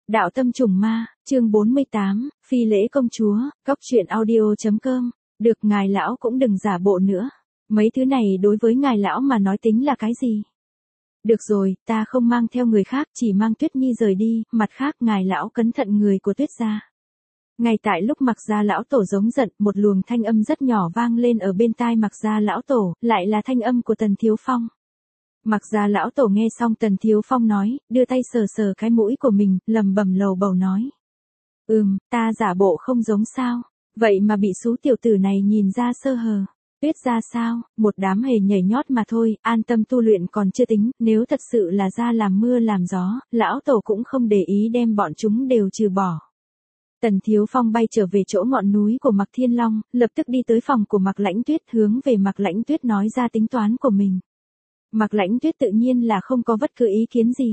Đạo tâm trùng ma, chương 48, phi lễ công chúa, cóc truyện audio.com, được ngài lão cũng đừng giả bộ nữa. Mấy thứ này đối với ngài lão mà nói tính là cái gì? Được rồi, ta không mang theo người khác, chỉ mang Tuyết Nhi rời đi, mặt khác ngài lão cẩn thận người của Tuyết gia. Ngay tại lúc Mạc gia lão tổ giống giận, một luồng thanh âm rất nhỏ vang lên ở bên tai Mạc gia lão tổ, lại là thanh âm của Tần Thiếu Phong. Mạc gia lão tổ nghe xong Tần Thiếu Phong nói, đưa tay sờ sờ cái mũi của mình, lầm bầm lầu bầu nói. Ta giả bộ không giống sao, vậy mà bị sú tiểu tử này nhìn ra sơ hở. Tuyết gia sao, một đám hề nhảy nhót mà thôi, an tâm tu luyện còn chưa tính, nếu thật sự là ra làm mưa làm gió, lão tổ cũng không để ý đem bọn chúng đều trừ bỏ. Tần Thiếu Phong bay trở về chỗ ngọn núi của Mạc Thiên Long, lập tức đi tới phòng của Mạc Lãnh Tuyết, hướng về Mạc Lãnh Tuyết nói ra tính toán của mình. Mạc Lãnh Tuyết tự nhiên là không có bất cứ ý kiến gì.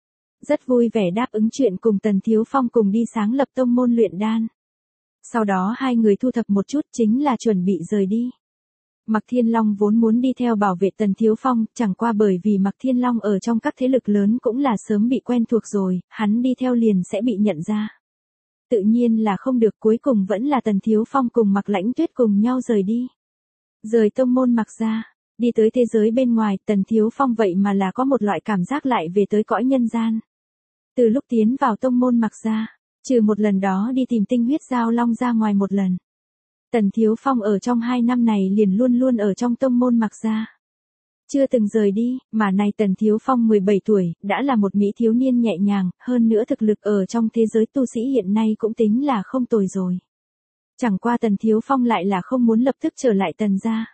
Rất vui vẻ đáp ứng chuyện cùng Tần Thiếu Phong cùng đi sáng lập tông môn luyện đan. Sau đó hai người thu thập một chút chính là chuẩn bị rời đi. Mạc Thiên Long vốn muốn đi theo bảo vệ Tần Thiếu Phong, chẳng qua bởi vì Mạc Thiên Long ở trong các thế lực lớn cũng là sớm bị quen thuộc rồi, hắn đi theo liền sẽ bị nhận ra. Tự nhiên là không được, cuối cùng vẫn là Tần Thiếu Phong cùng Mạc Lãnh Tuyết cùng nhau rời đi. Rời tông môn Mạc gia, đi tới thế giới bên ngoài, Tần Thiếu Phong vậy mà là có một loại cảm giác lại về tới cõi nhân gian. Từ lúc tiến vào tông môn Mạc gia, trừ một lần đó đi tìm tinh huyết giao long ra ngoài một lần. Tần Thiếu Phong ở trong 2 năm này liền luôn luôn ở trong tông môn Mạc gia. Chưa từng rời đi, mà này Tần Thiếu Phong 17 tuổi, đã là một mỹ thiếu niên nhẹ nhàng, hơn nữa thực lực ở trong thế giới tu sĩ hiện nay cũng tính là không tồi rồi. Chẳng qua Tần Thiếu Phong lại là không muốn lập tức trở lại Tần gia.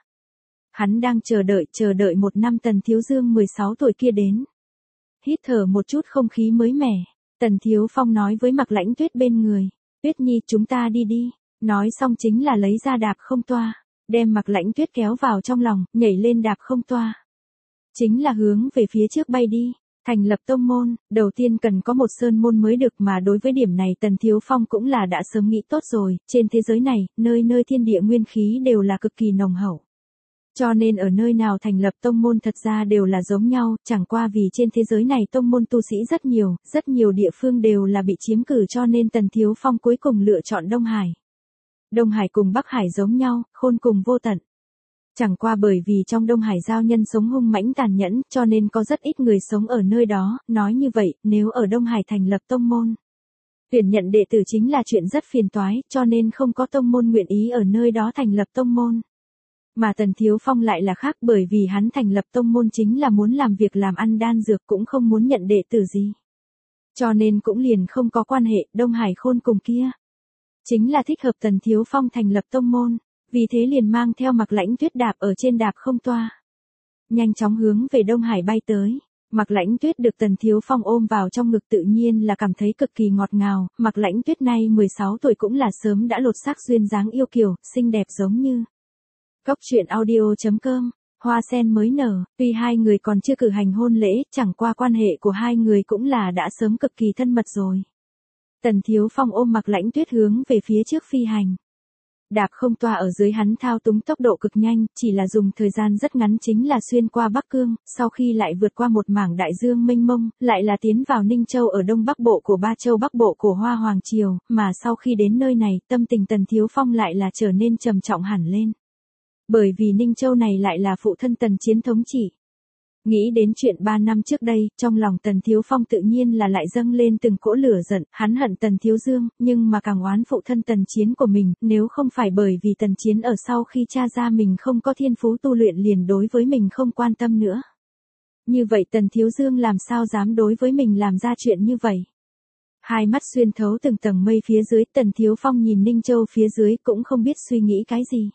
Hắn đang chờ đợi 1 năm Tần Thiếu Dương 16 tuổi kia đến. Hít thở một chút không khí mới mẻ, Tần Thiếu Phong nói với Mạc Lãnh Tuyết bên người, Tuyết Nhi chúng ta đi đi, nói xong chính là lấy ra đạp không toa, đem Mạc Lãnh Tuyết kéo vào trong lòng, nhảy lên đạp không toa. Chính là hướng về phía trước bay đi, thành lập tông môn, đầu tiên cần có một sơn môn mới được mà đối với điểm này Tần Thiếu Phong cũng là đã sớm nghĩ tốt rồi, trên thế giới này, nơi nơi thiên địa nguyên khí đều là cực kỳ nồng hậu. Cho nên ở nơi nào thành lập tông môn thật ra đều là giống nhau, chẳng qua vì trên thế giới này tông môn tu sĩ rất nhiều địa phương đều là bị chiếm cử cho nên Tần Thiếu Phong cuối cùng lựa chọn Đông Hải. Đông Hải cùng Bắc Hải giống nhau, khôn cùng vô tận. Chẳng qua bởi vì trong Đông Hải giao nhân sống hung mãnh tàn nhẫn, cho nên có rất ít người sống ở nơi đó, nói như vậy, nếu ở Đông Hải thành lập tông môn, tuyển nhận đệ tử chính là chuyện rất phiền toái, cho nên không có tông môn nguyện ý ở nơi đó thành lập tông môn. Mà Tần Thiếu Phong lại là khác, bởi vì hắn thành lập tông môn chính là muốn làm việc làm ăn đan dược, cũng không muốn nhận đệ tử gì. Cho nên cũng liền không có quan hệ, Đông Hải khôn cùng kia chính là thích hợp Tần Thiếu Phong thành lập tông môn, vì thế liền mang theo Mạc Lãnh Tuyết đạp ở trên đạp không toa, nhanh chóng hướng về Đông Hải bay tới. Mạc Lãnh Tuyết được Tần Thiếu Phong ôm vào trong ngực tự nhiên là cảm thấy cực kỳ ngọt ngào, Mạc Lãnh Tuyết nay 16 tuổi cũng là sớm đã lột xác duyên dáng yêu kiều, xinh đẹp giống như cóc truyện audio.com, hoa sen mới nở, tuy hai người còn chưa cử hành hôn lễ, chẳng qua quan hệ của hai người cũng là đã sớm cực kỳ thân mật rồi. Tần Thiếu Phong ôm Mạc Lãnh Tuyết hướng về phía trước phi hành. Đạp không toa ở dưới hắn thao túng tốc độ cực nhanh, chỉ là dùng thời gian rất ngắn chính là xuyên qua Bắc Cương, sau khi lại vượt qua một mảng đại dương mênh mông, lại là tiến vào Ninh Châu ở đông bắc bộ của Ba Châu Bắc bộ của Hoa Hoàng Triều, mà sau khi đến nơi này, tâm tình Tần Thiếu Phong lại là trở nên trầm trọng hẳn lên. Bởi vì Ninh Châu này lại là phụ thân Tần Chiến thống trị. Nghĩ đến chuyện 3 năm trước đây, trong lòng Tần Thiếu Phong tự nhiên là lại dâng lên từng cỗ lửa giận, hắn hận Tần Thiếu Dương, nhưng mà càng oán phụ thân Tần Chiến của mình, nếu không phải bởi vì Tần Chiến ở sau khi cha ra mình không có thiên phú tu luyện liền đối với mình không quan tâm nữa. Như vậy Tần Thiếu Dương làm sao dám đối với mình làm ra chuyện như vậy? Hai mắt xuyên thấu từng tầng mây phía dưới, Tần Thiếu Phong nhìn Ninh Châu phía dưới cũng không biết suy nghĩ cái gì.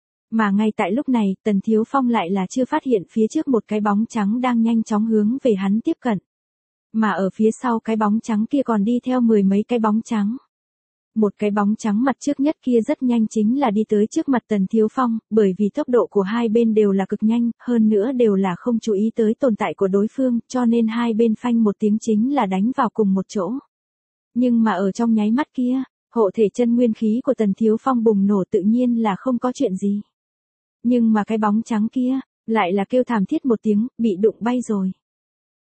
Mà ngay tại lúc này, Tần Thiếu Phong lại là chưa phát hiện phía trước một cái bóng trắng đang nhanh chóng hướng về hắn tiếp cận. Mà ở phía sau cái bóng trắng kia còn đi theo 10 mấy cái bóng trắng. Một cái bóng trắng mặt trước nhất kia rất nhanh chính là đi tới trước mặt Tần Thiếu Phong, bởi vì tốc độ của hai bên đều là cực nhanh, hơn nữa đều là không chú ý tới tồn tại của đối phương, cho nên hai bên phanh một tiếng chính là đánh vào cùng một chỗ. Nhưng mà ở trong nháy mắt kia, hộ thể chân nguyên khí của Tần Thiếu Phong bùng nổ tự nhiên là không có chuyện gì. Nhưng mà cái bóng trắng kia, lại là kêu thảm thiết một tiếng, bị đụng bay rồi.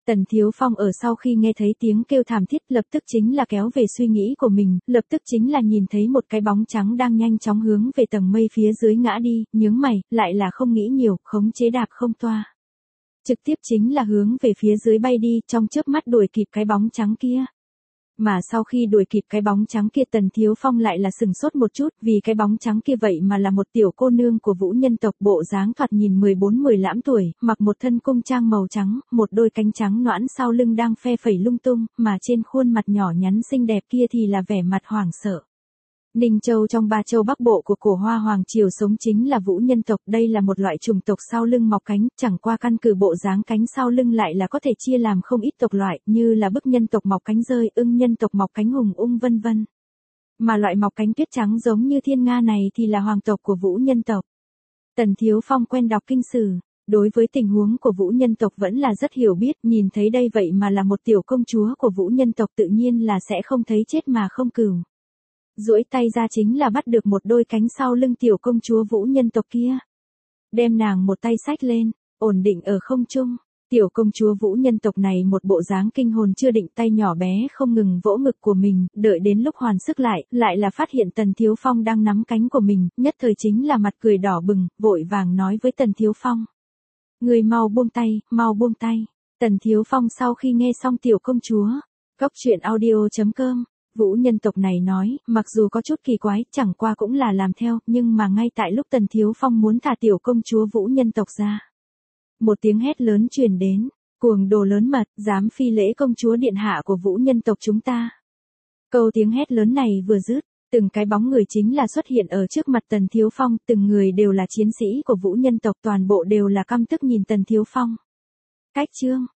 Tần Thiếu Phong ở sau khi nghe thấy tiếng kêu thảm thiết lập tức chính là kéo về suy nghĩ của mình, lập tức chính là nhìn thấy một cái bóng trắng đang nhanh chóng hướng về tầng mây phía dưới ngã đi, nhướng mày, lại là không nghĩ nhiều, khống chế đạp không toa. Trực tiếp chính là hướng về phía dưới bay đi, trong chớp mắt đuổi kịp cái bóng trắng kia. Mà sau khi đuổi kịp cái bóng trắng kia Tần Thiếu Phong lại là sừng sốt một chút vì cái bóng trắng kia vậy mà là một tiểu cô nương của Vũ nhân tộc bộ dáng thoạt nhìn 14-15 tuổi, mặc một thân cung trang màu trắng, một đôi cánh trắng nõn sau lưng đang phe phẩy lung tung, mà trên khuôn mặt nhỏ nhắn xinh đẹp kia thì là vẻ mặt hoảng sợ. Ninh Châu trong ba châu Bắc Bộ của cổ Hoa Hoàng Triều sống chính là Vũ nhân tộc, đây là một loại chủng tộc sau lưng mọc cánh, chẳng qua căn cứ bộ dáng cánh sau lưng lại là có thể chia làm không ít tộc loại, như là Bức nhân tộc mọc cánh rơi, Ưng nhân tộc mọc cánh hùng ung vân vân. Mà loại mọc cánh tuyết trắng giống như Thiên Nga này thì là hoàng tộc của Vũ nhân tộc. Tần Thiếu Phong quen đọc kinh sử, đối với tình huống của Vũ nhân tộc vẫn là rất hiểu biết, nhìn thấy đây vậy mà là một tiểu công chúa của Vũ nhân tộc tự nhiên là sẽ không thấy chết mà không cừu. Duỗi tay ra chính là bắt được một đôi cánh sau lưng tiểu công chúa Vũ nhân tộc kia. Đem nàng một tay xách lên, ổn định ở không trung. Tiểu công chúa Vũ nhân tộc này một bộ dáng kinh hồn chưa định, tay nhỏ bé không ngừng vỗ ngực của mình, đợi đến lúc hoàn sức lại là phát hiện Tần Thiếu Phong đang nắm cánh của mình, nhất thời chính là mặt cười đỏ bừng, vội vàng nói với Tần Thiếu Phong. Người mau buông tay, mau buông tay. Tần Thiếu Phong sau khi nghe xong tiểu công chúa, Goctruyện.audio.com, Vũ nhân tộc này nói, mặc dù có chút kỳ quái, chẳng qua cũng là làm theo, nhưng mà ngay tại lúc Tần Thiếu Phong muốn thả tiểu công chúa Vũ nhân tộc ra. Một tiếng hét lớn truyền đến, cuồng đồ lớn mật, dám phi lễ công chúa điện hạ của Vũ nhân tộc chúng ta. Câu tiếng hét lớn này vừa dứt, từng cái bóng người chính là xuất hiện ở trước mặt Tần Thiếu Phong, từng người đều là chiến sĩ của Vũ nhân tộc, toàn bộ đều là căm tức nhìn Tần Thiếu Phong. Cách chương